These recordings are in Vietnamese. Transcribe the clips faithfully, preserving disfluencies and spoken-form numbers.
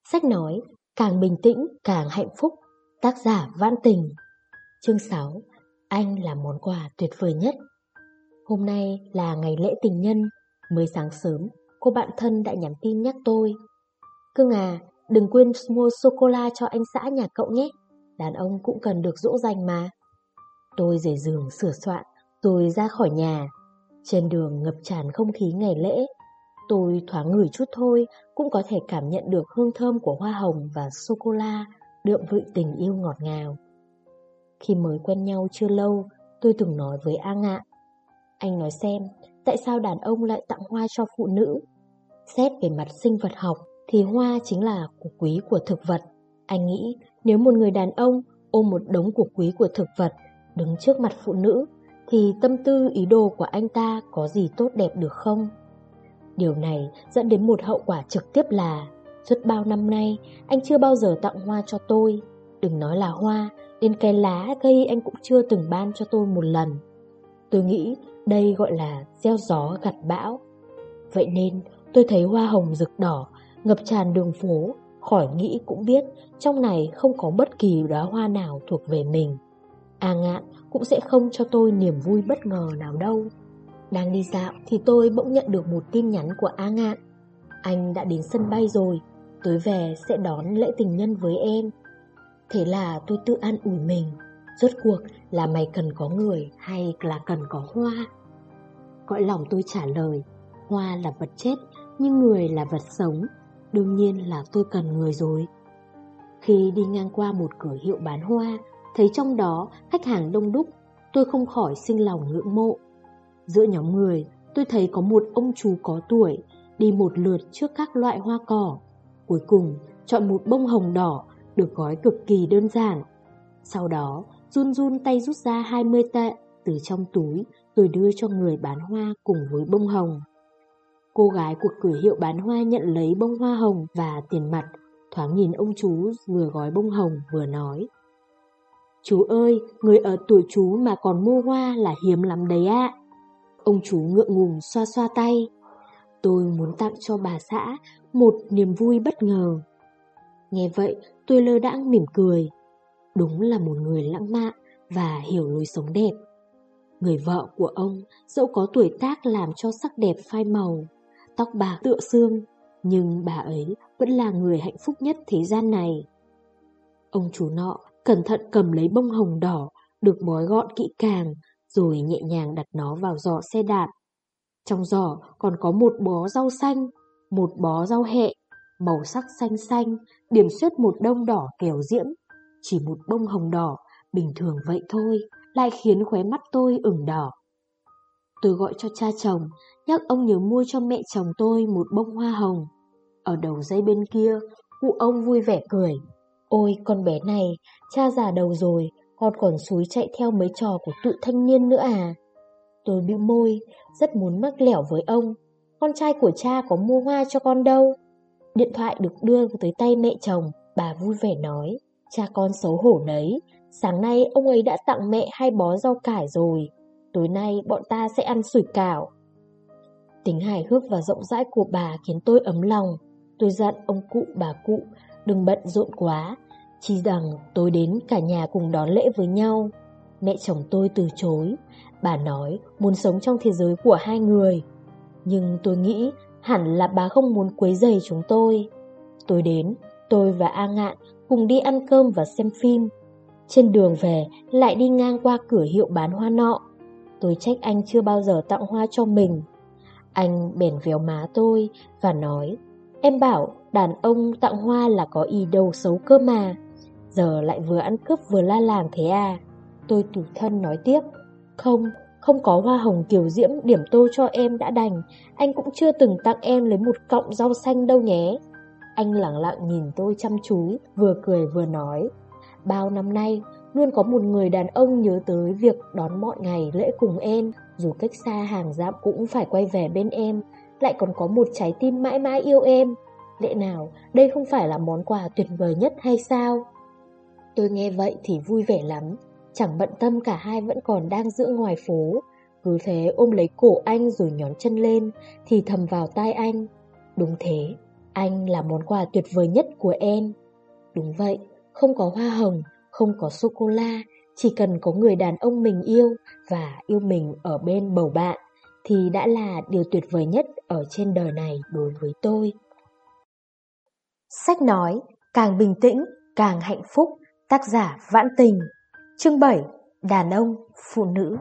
Sách nói, càng bình tĩnh càng hạnh phúc. Tác giả Vãn Tình. Chương sáu. Anh là món quà tuyệt vời nhất. Hôm nay là ngày lễ tình nhân. Mới sáng sớm, cô bạn thân đã nhắn tin nhắc tôi: Cưng à, đừng quên mua sô-cô-la cho anh xã nhà cậu nhé. Đàn ông cũng cần được dỗ dành mà. Tôi rời giường sửa soạn rồi ra khỏi nhà. Trên đường ngập tràn không khí ngày lễ. Tôi thoáng ngửi chút thôi cũng có thể cảm nhận được hương thơm của hoa hồng và sô-cô-la đượm vị tình yêu ngọt ngào. Khi mới quen nhau chưa lâu, tôi từng nói với A Ngạn: Anh nói xem, tại sao đàn ông lại tặng hoa cho phụ nữ? Xét về mặt sinh vật học thì hoa chính là củ quý của thực vật. Anh nghĩ nếu một người đàn ông ôm một đống củ quý của thực vật đứng trước mặt phụ nữ thì tâm tư ý đồ của anh ta có gì tốt đẹp được không? Điều này dẫn đến một hậu quả trực tiếp là suốt bao năm nay anh chưa bao giờ tặng hoa cho tôi. Đừng nói là hoa, đến cái lá cây anh cũng chưa từng ban cho tôi một lần. Tôi nghĩ đây gọi là gieo gió gặt bão. Vậy nên tôi thấy hoa hồng rực đỏ ngập tràn đường phố, khỏi nghĩ cũng biết trong này không có bất kỳ đóa hoa nào thuộc về mình. A Ngạn cũng sẽ không cho tôi niềm vui bất ngờ nào đâu. Đang đi dạo thì tôi bỗng nhận được một tin nhắn của A Ngạn: Anh đã đến sân bay rồi, tối về sẽ đón lễ tình nhân với em. Thế là tôi tự an ủi mình, rốt cuộc là mày cần có người hay là cần có hoa? Cõi lòng tôi trả lời, hoa là vật chết nhưng người là vật sống, đương nhiên là tôi cần người rồi. Khi đi ngang qua một cửa hiệu bán hoa, thấy trong đó khách hàng đông đúc, tôi không khỏi sinh lòng ngưỡng mộ. Giữa nhóm người, tôi thấy có một ông chú có tuổi đi một lượt trước các loại hoa cỏ. Cuối cùng, chọn một bông hồng đỏ được gói cực kỳ đơn giản. Sau đó, run run tay rút ra hai mươi tệ từ trong túi rồi đưa cho người bán hoa cùng với bông hồng. Cô gái của cửa hiệu bán hoa nhận lấy bông hoa hồng và tiền mặt, thoáng nhìn ông chú vừa gói bông hồng vừa nói: Chú ơi, người ở tuổi chú mà còn mua hoa là hiếm lắm đấy ạ. Ông chú ngượng ngùng xoa xoa tay. Tôi muốn tặng cho bà xã một niềm vui bất ngờ. Nghe vậy tôi lơ đãng mỉm cười. Đúng là một người lãng mạn và hiểu lối sống đẹp. Người vợ của ông dẫu có tuổi tác làm cho sắc đẹp phai màu, tóc bạc tựa xương, nhưng bà ấy vẫn là người hạnh phúc nhất thế gian này. Ông chú nọ cẩn thận cầm lấy bông hồng đỏ được bói gọn kỹ càng, rồi nhẹ nhàng đặt nó vào giỏ xe đạp. Trong giỏ còn có một bó rau xanh, một bó rau hẹ, màu sắc xanh xanh, điểm xuyết một đông đỏ kèo diễm. Chỉ một bông hồng đỏ, bình thường vậy thôi, lại khiến khóe mắt tôi ửng đỏ. Tôi gọi cho cha chồng, nhắc ông nhớ mua cho mẹ chồng tôi một bông hoa hồng. Ở đầu dây bên kia, cụ ông vui vẻ cười. Ôi con bé này, cha già đầu rồi, con còn xúi chạy theo mấy trò của tụi thanh niên nữa à? Tôi bĩu môi, rất muốn mắc lẻo với ông. Con trai của cha có mua hoa cho con đâu. Điện thoại được đưa tới tay mẹ chồng, bà vui vẻ nói: Cha con xấu hổ đấy, sáng nay ông ấy đã tặng mẹ hai bó rau cải rồi. Tối nay bọn ta sẽ ăn sủi cảo. Tính hài hước và rộng rãi của bà khiến tôi ấm lòng. Tôi dặn ông cụ bà cụ đừng bận rộn quá, chỉ rằng tôi đến cả nhà cùng đón lễ với nhau. Mẹ chồng tôi từ chối. Bà nói muốn sống trong thế giới của hai người. Nhưng tôi nghĩ hẳn là bà không muốn quấy rầy chúng tôi. Tôi đến, tôi và A Ngạn cùng đi ăn cơm và xem phim. Trên đường về lại đi ngang qua cửa hiệu bán hoa nọ. Tôi trách anh chưa bao giờ tặng hoa cho mình. Anh bèn véo má tôi và nói: Em bảo đàn ông tặng hoa là có ý đồ xấu cơ mà. Giờ lại vừa ăn cướp vừa la làng thế à? Tôi tủi thân nói tiếp: Không, không có hoa hồng kiều diễm điểm tô cho em đã đành, anh cũng chưa từng tặng em lấy một cọng rau xanh đâu nhé. Anh lẳng lặng nhìn tôi chăm chú, vừa cười vừa nói: Bao năm nay luôn có một người đàn ông nhớ tới việc đón mọi ngày lễ cùng em, dù cách xa hàng dặm cũng phải quay về bên em, lại còn có một trái tim mãi mãi yêu em. Lẽ nào đây không phải là món quà tuyệt vời nhất hay sao? Tôi nghe vậy thì vui vẻ lắm, chẳng bận tâm cả hai vẫn còn đang giữa ngoài phố. Cứ thế ôm lấy cổ anh rồi nhón chân lên, thì thầm vào tai anh: Đúng thế, Anh là món quà tuyệt vời nhất của em. Đúng vậy, không có hoa hồng, không có sô-cô-la, chỉ cần có người đàn ông mình yêu và yêu mình ở bên bầu bạn thì đã là điều tuyệt vời nhất ở trên đời này đối với tôi. Sách nói, càng bình tĩnh, càng hạnh phúc. Tác giả Vãn Tình. Chương bảy. Đàn ông, phụ nữ.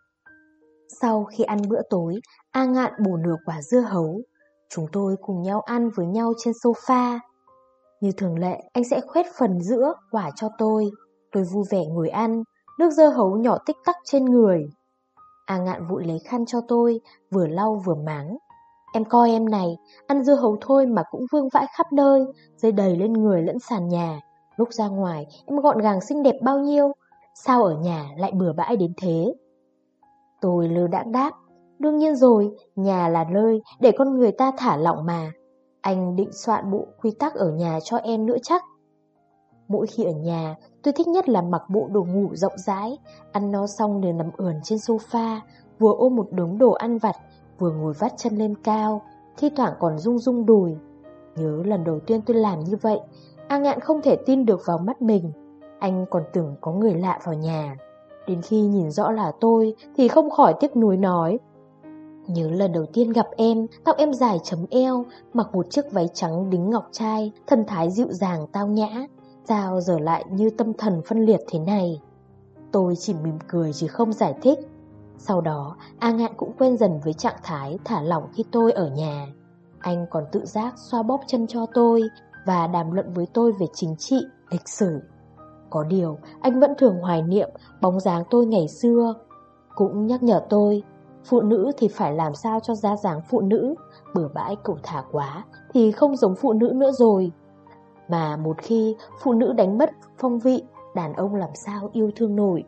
Sau khi ăn bữa tối, A Ngạn bổ nửa quả dưa hấu. Chúng tôi cùng nhau ăn với nhau trên sofa. Như thường lệ, anh sẽ khoét phần giữa quả cho tôi. Tôi vui vẻ ngồi ăn, nước dưa hấu nhỏ tích tắc trên người. A Ngạn vội lấy khăn cho tôi, vừa lau vừa mắng. Em coi em này, ăn dưa hấu thôi mà cũng vương vãi khắp nơi, rơi đầy lên người lẫn sàn nhà. Lúc ra ngoài, em gọn gàng xinh đẹp bao nhiêu, sao ở nhà lại bừa bãi đến thế? Tôi lơ đãng đáp, đương nhiên rồi, nhà là nơi để con người ta thả lỏng mà. Anh định soạn bộ quy tắc ở nhà cho em nữa chắc. Mỗi khi ở nhà, tôi thích nhất là mặc bộ đồ ngủ rộng rãi, ăn no xong liền nằm ườn trên sofa, vừa ôm một đống đồ ăn vặt, vừa ngồi vắt chân lên cao, thi thoảng còn rung rung đùi. Nhớ lần đầu tiên tôi làm như vậy, A Ngạn không thể tin được vào mắt mình. Anh còn tưởng có người lạ vào nhà. Đến khi nhìn rõ là tôi thì không khỏi tiếc nuối nói. Nhớ lần đầu tiên gặp em, tóc em dài chấm eo, mặc một chiếc váy trắng đính ngọc trai, thân thái dịu dàng tao nhã. Sao giờ lại như tâm thần phân liệt thế này? Tôi chỉ mỉm cười chứ không giải thích. Sau đó, A Ngạn cũng quen dần với trạng thái thả lỏng khi tôi ở nhà. Anh còn tự giác xoa bóp chân cho tôi và đàm luận với tôi về chính trị, lịch sử. Có điều, anh vẫn thường hoài niệm bóng dáng tôi ngày xưa. Cũng nhắc nhở tôi, phụ nữ thì phải làm sao cho ra dáng phụ nữ, bừa bãi cẩu thả quá thì không giống phụ nữ nữa rồi. Mà một khi phụ nữ đánh mất phong vị, đàn ông làm sao yêu thương nổi.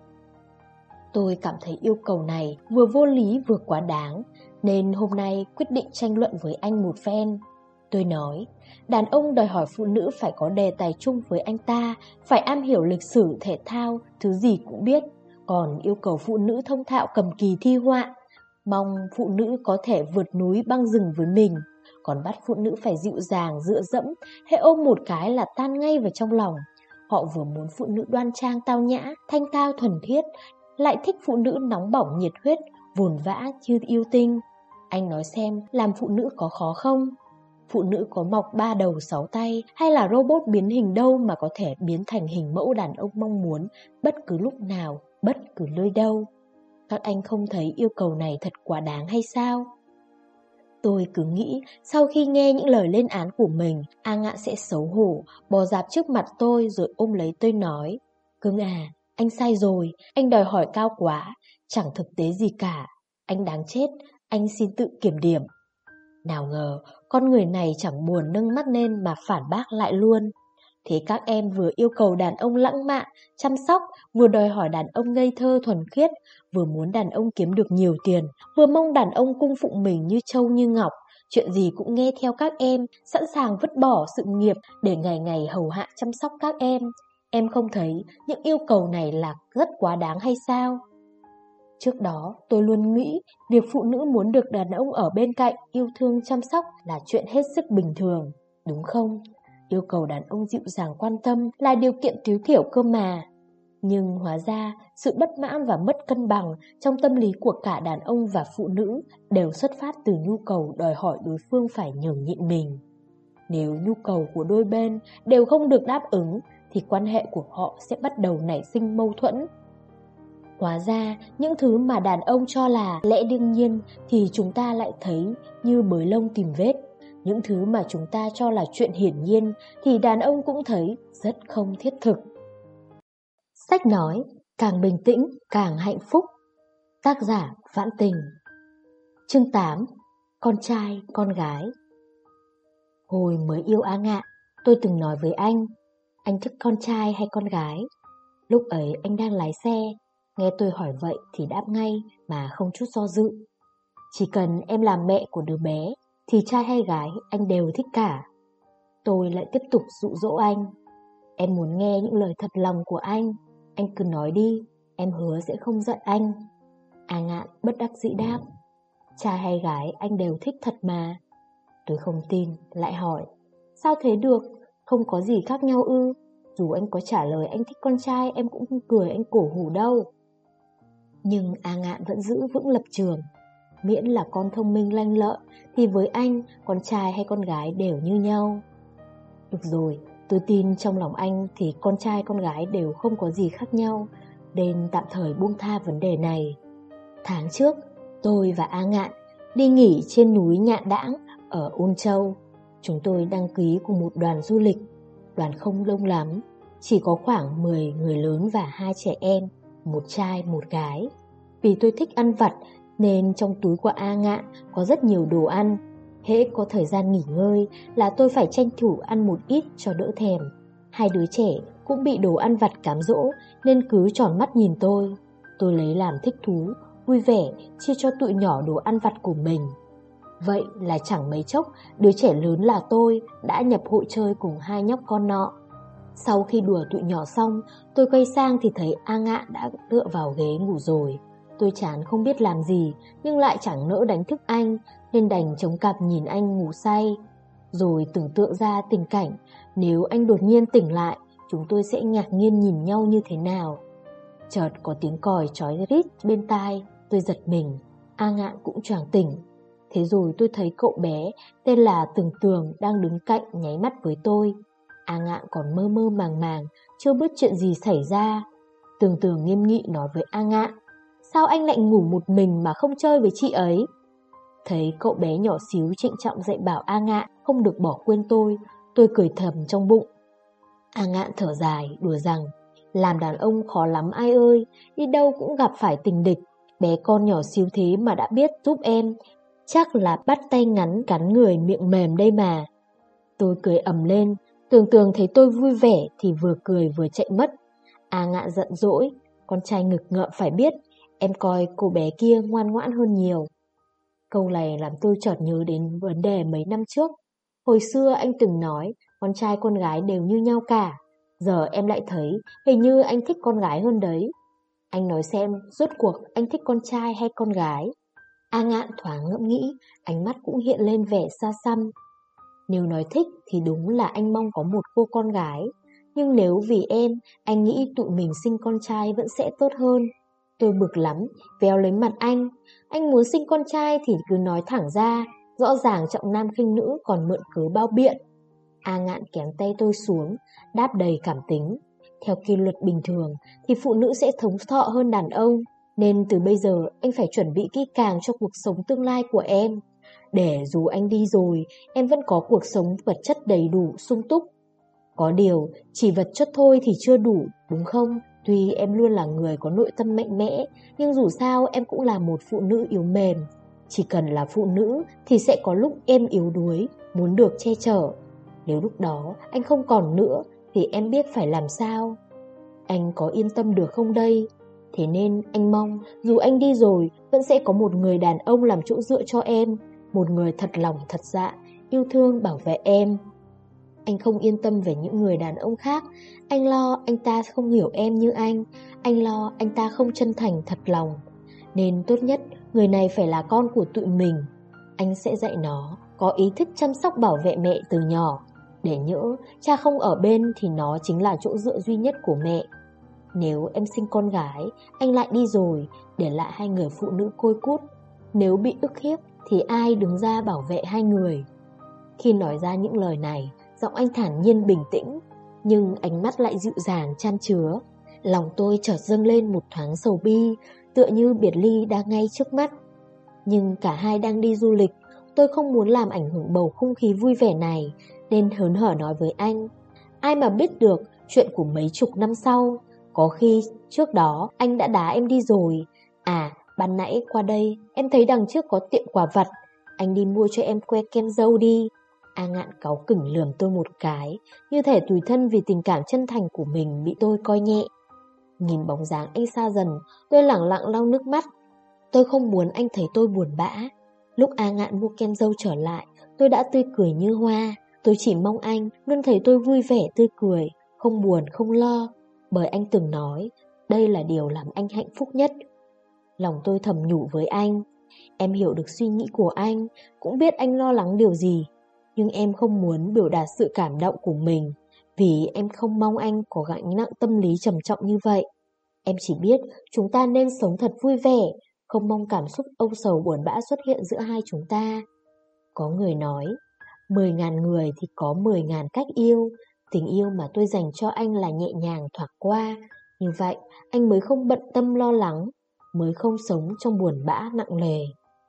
Tôi cảm thấy yêu cầu này vừa vô lý vừa quá đáng, nên hôm nay quyết định tranh luận với anh một phen. Tôi nói, đàn ông đòi hỏi phụ nữ phải có đề tài chung với anh ta, phải am hiểu lịch sử, thể thao, thứ gì cũng biết. Còn yêu cầu phụ nữ thông thạo cầm kỳ thi họa, mong phụ nữ có thể vượt núi băng rừng với mình. Còn bắt phụ nữ phải dịu dàng, dựa dẫm, hễ ôm một cái là tan ngay vào trong lòng. Họ vừa muốn phụ nữ đoan trang tao nhã, thanh tao thuần khiết, lại thích phụ nữ nóng bỏng nhiệt huyết, vồn vã như yêu tinh. Anh nói xem, làm phụ nữ có khó không? Phụ nữ có mọc ba đầu sáu tay hay là robot biến hình đâu mà có thể biến thành hình mẫu đàn ông mong muốn bất cứ lúc nào, bất cứ nơi đâu. Các anh không thấy yêu cầu này thật quá đáng hay sao? Tôi cứ nghĩ sau khi nghe những lời lên án của mình, A Ngạn sẽ xấu hổ, bò dạp trước mặt tôi rồi ôm lấy tôi nói. Cưng à, anh sai rồi, anh đòi hỏi cao quá, chẳng thực tế gì cả. Anh đáng chết, anh xin tự kiểm điểm. Nào ngờ, con người này chẳng buồn nâng mắt lên mà phản bác lại luôn. Thế các em vừa yêu cầu đàn ông lãng mạn, chăm sóc, vừa đòi hỏi đàn ông ngây thơ thuần khiết, vừa muốn đàn ông kiếm được nhiều tiền, vừa mong đàn ông cung phụng mình như trâu như ngọc, chuyện gì cũng nghe theo các em, sẵn sàng vứt bỏ sự nghiệp để ngày ngày hầu hạ chăm sóc các em. Em không thấy những yêu cầu này là rất quá đáng hay sao? Trước đó, tôi luôn nghĩ việc phụ nữ muốn được đàn ông ở bên cạnh, yêu thương chăm sóc là chuyện hết sức bình thường, đúng không? Yêu cầu đàn ông dịu dàng quan tâm là điều kiện tối thiểu cơ mà. Nhưng hóa ra, sự bất mãn và mất cân bằng trong tâm lý của cả đàn ông và phụ nữ đều xuất phát từ nhu cầu đòi hỏi đối phương phải nhường nhịn mình. Nếu nhu cầu của đôi bên đều không được đáp ứng, thì quan hệ của họ sẽ bắt đầu nảy sinh mâu thuẫn. Hóa ra, những thứ mà đàn ông cho là lẽ đương nhiên thì chúng ta lại thấy như bới lông tìm vết. Những thứ mà chúng ta cho là chuyện hiển nhiên thì đàn ông cũng thấy rất không thiết thực. Sách nói, càng bình tĩnh càng hạnh phúc. Tác giả Vãn Tình. Chương tám. Con trai, con gái. Hồi mới yêu A Ngạn, tôi từng nói với anh, anh thích con trai hay con gái? Lúc ấy anh đang lái xe, nghe tôi hỏi vậy thì đáp ngay mà không chút do dự. Chỉ cần em làm mẹ của đứa bé thì trai hay gái anh đều thích cả. Tôi lại tiếp tục dụ dỗ anh. Em muốn nghe những lời thật lòng của anh, anh cứ nói đi, em hứa sẽ không giận anh. A Ngạn bất đắc dĩ đáp, trai hay gái anh đều thích thật mà. Tôi không tin, lại hỏi, Sao thế được? Không có gì khác nhau ư? Dù anh có trả lời anh thích con trai, em cũng không cười anh cổ hủ đâu. Nhưng A Ngạn vẫn giữ vững lập trường. Miễn là con thông minh lanh lợi thì với anh, con trai hay con gái đều như nhau. Được rồi, tôi tin trong lòng anh thì con trai con gái đều không có gì khác nhau, nên tạm thời buông tha vấn đề này. Tháng trước, tôi và A Ngạn đi nghỉ trên núi Nhạn Đãng ở Ôn Châu. Chúng tôi đăng ký cùng một đoàn du lịch. Đoàn không đông lắm, chỉ có khoảng mười người lớn và hai trẻ em, một trai một gái. Vì tôi thích ăn vặt nên trong túi của A Ngạn có rất nhiều đồ ăn. Hễ có thời gian nghỉ ngơi là tôi phải tranh thủ ăn một ít cho đỡ thèm. Hai đứa trẻ cũng bị đồ ăn vặt cám dỗ nên cứ tròn mắt nhìn tôi. Tôi lấy làm thích thú, vui vẻ chia cho tụi nhỏ đồ ăn vặt của mình. Vậy là chẳng mấy chốc, đứa trẻ lớn là tôi đã nhập hội chơi cùng hai nhóc con nọ. Sau khi đùa tụi nhỏ xong, tôi quay sang thì thấy A Ngạn đã tựa vào ghế ngủ rồi. Tôi chán không biết làm gì, nhưng lại chẳng nỡ đánh thức anh, nên đành chống cằm nhìn anh ngủ say. Rồi tưởng tượng ra tình cảnh, nếu anh đột nhiên tỉnh lại, chúng tôi sẽ ngạc nhiên nhìn nhau như thế nào. Chợt có tiếng còi chói rít bên tai, tôi giật mình, A Ngạn cũng choàng tỉnh. Thế rồi tôi thấy cậu bé tên là Tường Tường đang đứng cạnh nháy mắt với tôi. A Ngạn còn mơ mơ màng màng, chưa biết chuyện gì xảy ra. Tường Tường nghiêm nghị nói với A Ngạn, sao anh lại ngủ một mình mà không chơi với chị ấy? Thấy cậu bé nhỏ xíu trịnh trọng dạy bảo A Ngạn không được bỏ quên tôi, tôi cười thầm trong bụng. A Ngạn thở dài, đùa rằng, làm đàn ông khó lắm ai ơi, đi đâu cũng gặp phải tình địch. Bé con nhỏ xíu thế mà đã biết giúp em, chắc là bắt tay ngắn cắn người miệng mềm đây mà. Tôi cười ầm lên, Tường Tường thấy tôi vui vẻ thì vừa cười vừa chạy mất. A Ngạn giận dỗi, con trai nghịch ngợm phải biết, em coi cô bé kia ngoan ngoãn hơn nhiều. Câu này làm tôi chợt nhớ đến vấn đề mấy năm trước. Hồi xưa anh từng nói con trai con gái đều như nhau cả. Giờ em lại thấy hình như anh thích con gái hơn đấy. Anh nói xem rốt cuộc anh thích con trai hay con gái? A Ngạn thoáng ngẫm nghĩ, ánh mắt cũng hiện lên vẻ xa xăm. Nếu nói thích thì đúng là anh mong có một cô con gái. Nhưng nếu vì em, anh nghĩ tụi mình sinh con trai vẫn sẽ tốt hơn. Tôi bực lắm, véo lấy mặt anh. Anh muốn sinh con trai thì cứ nói thẳng ra, rõ ràng trọng nam khinh nữ còn mượn cớ bao biện. A Ngạn kéo tay tôi xuống, đáp đầy cảm tính. Theo quy luật bình thường thì phụ nữ sẽ thống thọ hơn đàn ông, nên từ bây giờ anh phải chuẩn bị kỹ càng cho cuộc sống tương lai của em. Để dù anh đi rồi, em vẫn có cuộc sống vật chất đầy đủ, sung túc. Có điều, chỉ vật chất thôi thì chưa đủ, đúng không? Tuy em luôn là người có nội tâm mạnh mẽ, nhưng dù sao em cũng là một phụ nữ yếu mềm. Chỉ cần là phụ nữ thì sẽ có lúc em yếu đuối, muốn được che chở. Nếu lúc đó anh không còn nữa thì em biết phải làm sao. Anh có yên tâm được không đây? Thế nên anh mong dù anh đi rồi vẫn sẽ có một người đàn ông làm chỗ dựa cho em, một người thật lòng thật dạ, yêu thương bảo vệ em. Anh không yên tâm về những người đàn ông khác. Anh lo anh ta không hiểu em như anh. Anh lo anh ta không chân thành thật lòng. Nên tốt nhất người này phải là con của tụi mình. Anh sẽ dạy nó có ý thức chăm sóc bảo vệ mẹ từ nhỏ. Để nhỡ cha không ở bên thì nó chính là chỗ dựa duy nhất của mẹ. Nếu em sinh con gái, anh lại đi rồi, để lại hai người phụ nữ côi cút. Nếu bị ức hiếp thì ai đứng ra bảo vệ hai người? Khi nói ra những lời này, giọng anh thản nhiên bình tĩnh, nhưng ánh mắt lại dịu dàng chan chứa. Lòng tôi chợt dâng lên một thoáng sầu bi, tựa như biệt ly đang ngay trước mắt. Nhưng cả hai đang đi du lịch, tôi không muốn làm ảnh hưởng bầu không khí vui vẻ này, nên hớn hở nói với anh. Ai mà biết được chuyện của mấy chục năm sau, có khi trước đó anh đã đá em đi rồi. À, ban nãy qua đây em thấy đằng trước có tiệm quà vặt, anh đi mua cho em que kem dâu đi. A Ngạn cáu kỉnh lườm tôi một cái, như thể tủi thân vì tình cảm chân thành của mình bị tôi coi nhẹ. Nhìn bóng dáng anh xa dần, tôi lẳng lặng lau nước mắt. Tôi không muốn anh thấy tôi buồn bã. Lúc A Ngạn mua kem dâu trở lại, tôi đã tươi cười như hoa. Tôi chỉ mong anh luôn thấy tôi vui vẻ tươi cười, không buồn không lo. Bởi anh từng nói, đây là điều làm anh hạnh phúc nhất. Lòng tôi thầm nhủ với anh, em hiểu được suy nghĩ của anh, cũng biết anh lo lắng điều gì. nhưng em không muốn biểu đạt sự cảm động của mình, vì em không mong anh có gánh nặng tâm lý trầm trọng như vậy. Em chỉ biết chúng ta nên sống thật vui vẻ, không mong cảm xúc âu sầu buồn bã xuất hiện giữa hai chúng ta. Có người nói, mười ngàn người thì có mười ngàn cách yêu. Tình yêu mà tôi dành cho anh là nhẹ nhàng thoảng qua. Như vậy anh mới không bận tâm lo lắng, mới không sống trong buồn bã nặng nề.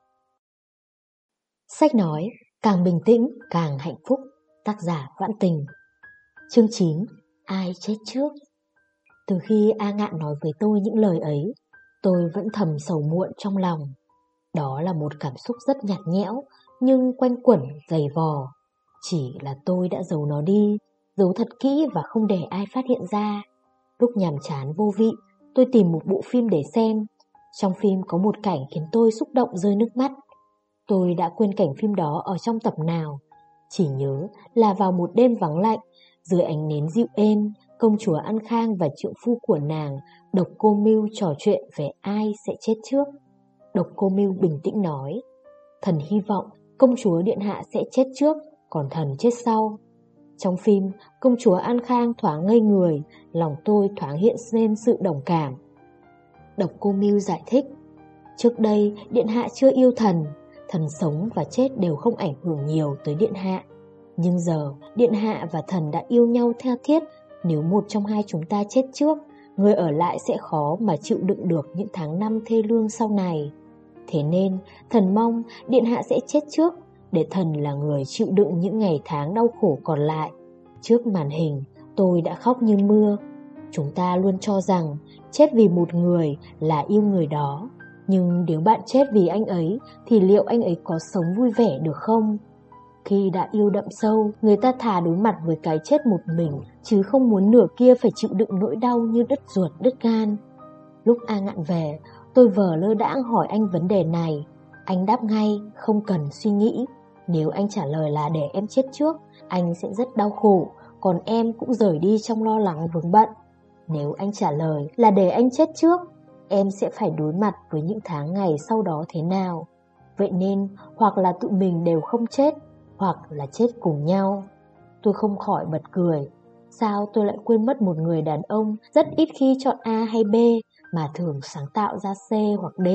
Sách nói, càng bình tĩnh càng hạnh phúc. Tác giả Vãn Tình. Chương chín. Ai chết trước? Từ khi A Ngạn nói với tôi những lời ấy, tôi vẫn thầm sầu muộn trong lòng. Đó là một cảm xúc rất nhạt nhẽo, nhưng quanh quẩn dày vò. Chỉ là tôi đã giấu nó đi, giấu thật kỹ và không để ai phát hiện ra. Lúc nhàm chán vô vị, tôi tìm một bộ phim để xem. Trong phim có một cảnh khiến tôi xúc động rơi nước mắt. Tôi đã quên cảnh phim đó ở trong tập nào. Chỉ nhớ là vào một đêm vắng lạnh, dưới ánh nến dịu êm, công chúa An Khang và trượng phu của nàng, Độc Cô Mưu, trò chuyện về ai sẽ chết trước. Độc Cô Mưu bình tĩnh nói, thần hy vọng công chúa điện hạ sẽ chết trước, còn thần chết sau. Trong phim, công chúa An Khang thoáng ngây người, lòng tôi thoáng hiện lên sự đồng cảm. Độc Cô Mưu giải thích, trước đây điện hạ chưa yêu thần, thần sống và chết đều không ảnh hưởng nhiều tới điện hạ. Nhưng giờ điện hạ và thần đã yêu nhau tha thiết, nếu một trong hai chúng ta chết trước, người ở lại sẽ khó mà chịu đựng được những tháng năm thê lương sau này. Thế nên thần mong điện hạ sẽ chết trước, để thần là người chịu đựng những ngày tháng đau khổ còn lại. Trước màn hình tôi đã khóc như mưa. Chúng ta luôn cho rằng chết vì một người là yêu người đó, nhưng nếu bạn chết vì anh ấy thì liệu anh ấy có sống vui vẻ được không? Khi đã yêu đậm sâu, người ta thà đối mặt với cái chết một mình, chứ không muốn nửa kia phải chịu đựng nỗi đau như đứt ruột đứt gan. Lúc A Ngạn về, tôi vờ lơ đãng hỏi anh vấn đề này. Anh đáp ngay, không cần suy nghĩ. Nếu anh trả lời là để em chết trước, anh sẽ rất đau khổ, còn em cũng rời đi trong lo lắng vướng bận. Nếu anh trả lời là để anh chết trước, em sẽ phải đối mặt với những tháng ngày sau đó thế nào. Vậy nên, hoặc là tụi mình đều không chết, hoặc là chết cùng nhau. Tôi không khỏi bật cười. Sao tôi lại quên mất một người đàn ông rất ít khi chọn A hay B, mà thường sáng tạo ra C hoặc D.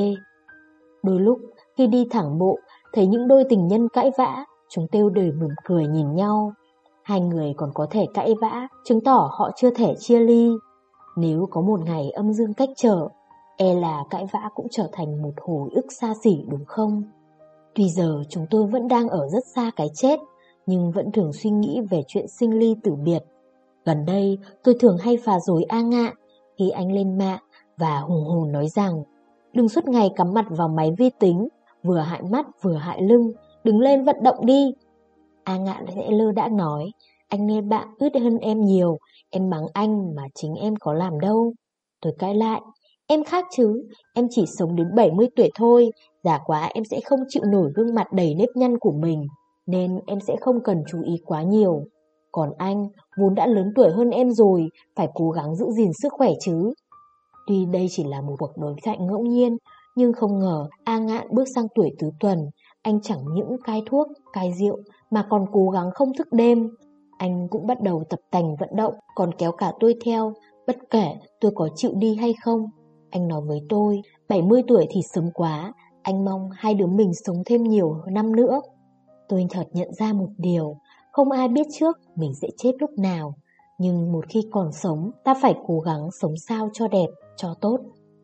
Đôi lúc, khi đi thẳng bộ, thấy những đôi tình nhân cãi vã, chúng đều đều mỉm cười nhìn nhau. Hai người còn có thể cãi vã, chứng tỏ họ chưa thể chia ly. Nếu có một ngày âm dương cách trở, e là cãi vã cũng trở thành một hồi ức xa xỉ đúng không? Tuy giờ chúng tôi vẫn đang ở rất xa cái chết, nhưng vẫn thường suy nghĩ về chuyện sinh ly tử biệt. Gần đây, tôi thường hay phá rối A Ngạn khi anh lên mạng và hùng hồn nói rằng đừng suốt ngày cắm mặt vào máy vi tính, vừa hại mắt vừa hại lưng, đứng lên vận động đi. A Ngạn sẽ lơ đãng nói, anh nghe bạn ướt hơn em nhiều, em mắng anh mà chính em có làm đâu. Tôi cãi lại, em khác chứ, em chỉ sống đến bảy mươi tuổi thôi, già quá em sẽ không chịu nổi gương mặt đầy nếp nhăn của mình, nên em sẽ không cần chú ý quá nhiều. Còn anh, vốn đã lớn tuổi hơn em rồi, phải cố gắng giữ gìn sức khỏe chứ. Tuy đây chỉ là một cuộc đối thoại ngẫu nhiên, nhưng không ngờ A Ngạn bước sang tuổi tứ tuần, anh chẳng những cai thuốc, cai rượu, mà còn cố gắng không thức đêm. Anh cũng bắt đầu tập tành vận động, còn kéo cả tôi theo, bất kể tôi có chịu đi hay không. Anh nói với tôi, bảy mươi tuổi thì sớm quá, anh mong hai đứa mình sống thêm nhiều năm nữa. Tôi chợt nhận ra một điều, không ai biết trước mình sẽ chết lúc nào, nhưng một khi còn sống, ta phải cố gắng sống sao cho đẹp, cho tốt.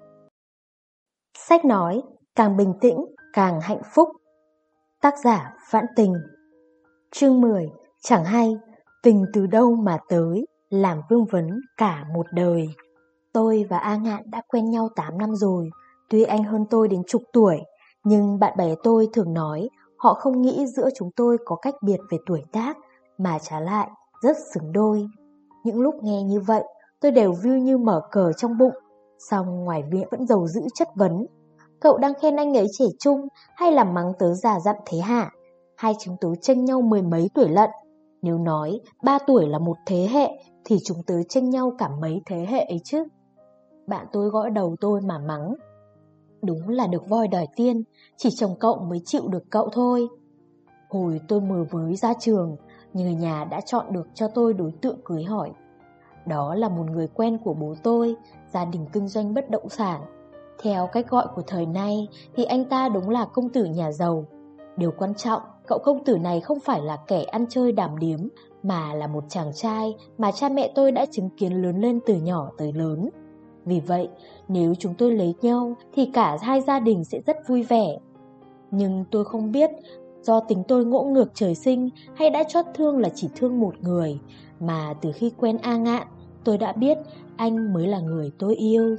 Sách nói, càng bình tĩnh, càng hạnh phúc. Tác giả Vãn Tình. Chương mười. Chẳng hay, tình từ đâu mà tới, làm vương vấn cả một đời. Tôi và A Ngạn đã quen nhau tám năm rồi. Tuy anh hơn tôi đến chục tuổi, nhưng bạn bè tôi thường nói họ không nghĩ giữa chúng tôi có cách biệt về tuổi tác, mà trái lại rất xứng đôi. Những lúc nghe như vậy, tôi đều vui như mở cờ trong bụng, song ngoài miệng vẫn giàu dữ chất vấn. Cậu đang khen anh ấy trẻ trung hay là mắng tớ già dặn thế hả? Hai chúng tớ chênh nhau mười mấy tuổi lận. Nếu nói ba tuổi là một thế hệ thì chúng tớ chênh nhau cả mấy thế hệ ấy chứ. Bạn tôi gõ đầu tôi mà mắng. Đúng là được voi đòi tiên, chỉ chồng cậu mới chịu được cậu thôi. Hồi tôi mới mới ra trường, người nhà đã chọn được cho tôi đối tượng cưới hỏi. Đó là một người quen của bố tôi, gia đình kinh doanh bất động sản. Theo cách gọi của thời nay thì anh ta đúng là công tử nhà giàu. Điều quan trọng, cậu công tử này không phải là kẻ ăn chơi đàm điếm, mà là một chàng trai mà cha mẹ tôi đã chứng kiến lớn lên từ nhỏ tới lớn. Vì vậy, nếu chúng tôi lấy nhau thì cả hai gia đình sẽ rất vui vẻ. Nhưng tôi không biết do tính tôi ngỗ ngược trời sinh hay đã chót thương là chỉ thương một người, mà từ khi quen A Ngạn, tôi đã biết anh mới là người tôi yêu.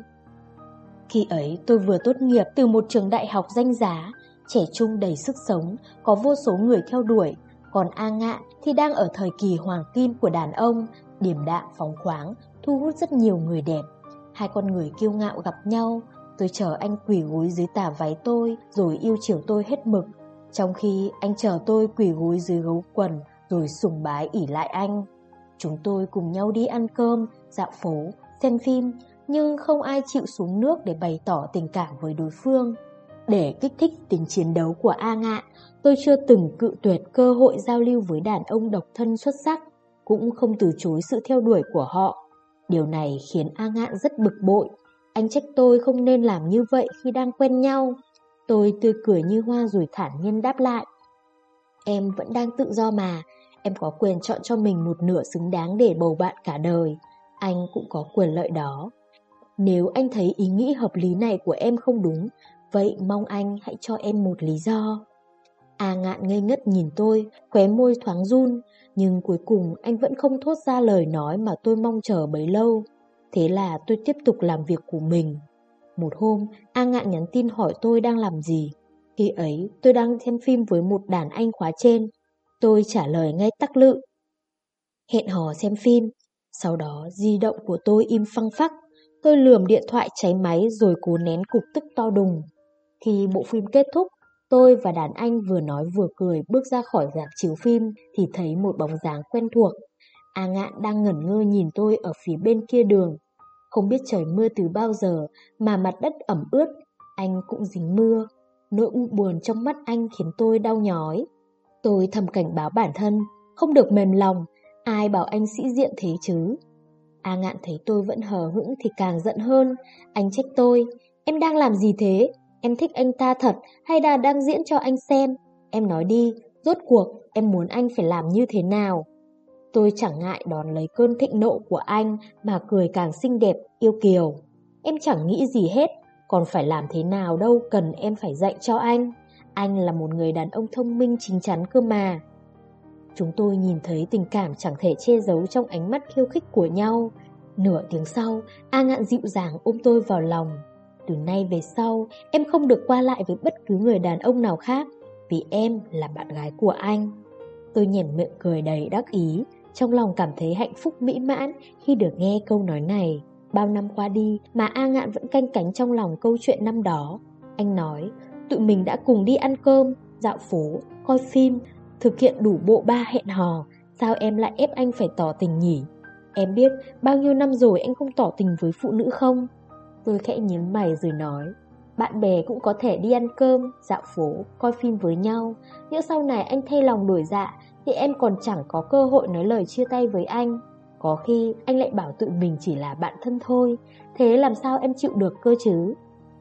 Khi ấy tôi vừa tốt nghiệp từ một trường đại học danh giá, trẻ trung đầy sức sống, có vô số người theo đuổi. Còn A Ngạn thì đang ở thời kỳ hoàng kim của đàn ông, điềm đạm phóng khoáng, thu hút rất nhiều người đẹp. Hai con người kiêu ngạo gặp nhau, tôi chờ anh quỳ gối dưới tà váy tôi rồi yêu chiều tôi hết mực, trong khi anh chờ tôi quỳ gối dưới gấu quần rồi sùng bái ỷ lại anh. Chúng tôi cùng nhau đi ăn cơm, dạo phố, xem phim, nhưng không ai chịu xuống nước để bày tỏ tình cảm với đối phương. Để kích thích tính chiến đấu của A Ngạn, tôi chưa từng cự tuyệt cơ hội giao lưu với đàn ông độc thân xuất sắc, cũng không từ chối sự theo đuổi của họ. Điều này khiến A Ngạn rất bực bội. Anh trách tôi không nên làm như vậy khi đang quen nhau. Tôi tươi cười như hoa rồi thản nhiên đáp lại: em vẫn đang tự do mà, em có quyền chọn cho mình một nửa xứng đáng để bầu bạn cả đời. Anh cũng có quyền lợi đó. Nếu anh thấy ý nghĩ hợp lý này của em không đúng, vậy mong anh hãy cho em một lý do. A Ngạn ngây ngất nhìn tôi, khóe môi thoáng run, nhưng cuối cùng anh vẫn không thốt ra lời nói mà tôi mong chờ bấy lâu. Thế là tôi tiếp tục làm việc của mình. Một hôm, A Ngạn nhắn tin hỏi tôi đang làm gì. Khi ấy, tôi đang xem phim với một đàn anh khóa trên. Tôi trả lời ngay tắc lự: hẹn hò xem phim. Sau đó, di động của tôi im phăng phắc. Tôi lườm điện thoại cháy máy rồi cố nén cục tức to đùng. Khi bộ phim kết thúc, tôi và đàn anh vừa nói vừa cười bước ra khỏi rạp chiếu phim thì thấy một bóng dáng quen thuộc. A Ngạn đang ngẩn ngơ nhìn tôi ở phía bên kia đường. Không biết trời mưa từ bao giờ mà mặt đất ẩm ướt, anh cũng dính mưa. Nỗi u buồn trong mắt anh khiến tôi đau nhói. Tôi thầm cảnh báo bản thân, không được mềm lòng, ai bảo anh sĩ diện thế chứ. A Ngạn thấy tôi vẫn hờ hững thì càng giận hơn. Anh trách tôi: em đang làm gì thế? Em thích anh ta thật hay là đang diễn cho anh xem? Em nói đi, rốt cuộc em muốn anh phải làm như thế nào? Tôi chẳng ngại đón lấy cơn thịnh nộ của anh mà cười càng xinh đẹp, yêu kiều. Em chẳng nghĩ gì hết, còn phải làm thế nào đâu cần em phải dạy cho anh. Anh là một người đàn ông thông minh chín chắn cơ mà. Chúng tôi nhìn thấy tình cảm chẳng thể che giấu trong ánh mắt khiêu khích của nhau. Nửa tiếng sau, A Ngạn dịu dàng ôm tôi vào lòng. Từ nay về sau, em không được qua lại với bất cứ người đàn ông nào khác, vì em là bạn gái của anh. Tôi nhoẻn miệng cười đầy đắc ý, trong lòng cảm thấy hạnh phúc mỹ mãn khi được nghe câu nói này. Bao năm qua đi mà A Ngạn vẫn canh cánh trong lòng câu chuyện năm đó. Anh nói, tụi mình đã cùng đi ăn cơm, dạo phố, coi phim, thực hiện đủ bộ ba hẹn hò. Sao em lại ép anh phải tỏ tình nhỉ? Em biết bao nhiêu năm rồi anh không tỏ tình với phụ nữ không? Tôi khẽ nhíu mày rồi nói, bạn bè cũng có thể đi ăn cơm, dạo phố, coi phim với nhau. Nếu sau này anh thay lòng đổi dạ thì em còn chẳng có cơ hội nói lời chia tay với anh. Có khi anh lại bảo tụi mình chỉ là bạn thân thôi. Thế làm sao em chịu được cơ chứ?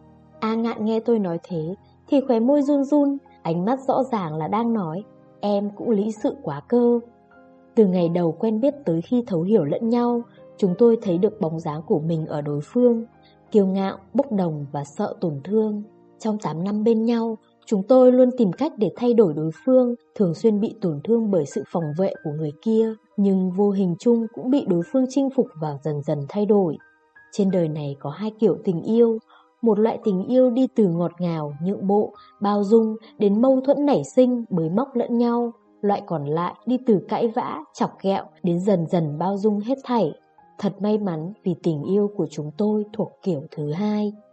A Ngạn nghe tôi nói thế thì khóe môi run run, ánh mắt rõ ràng là đang nói, em cũng lý sự quá cơ. Từ ngày đầu quen biết tới khi thấu hiểu lẫn nhau, chúng tôi thấy được bóng dáng của mình ở đối phương, kiêu ngạo, bốc đồng và sợ tổn thương. Trong tám năm bên nhau, chúng tôi luôn tìm cách để thay đổi đối phương, thường xuyên bị tổn thương bởi sự phòng vệ của người kia, nhưng vô hình chung cũng bị đối phương chinh phục và dần dần thay đổi. Trên đời này có hai kiểu tình yêu, một loại tình yêu đi từ ngọt ngào, nhượng bộ, bao dung đến mâu thuẫn nảy sinh, bới móc lẫn nhau. Loại còn lại đi từ cãi vã, chọc ghẹo đến dần dần bao dung hết thảy. Thật may mắn vì tình yêu của chúng tôi thuộc kiểu thứ hai.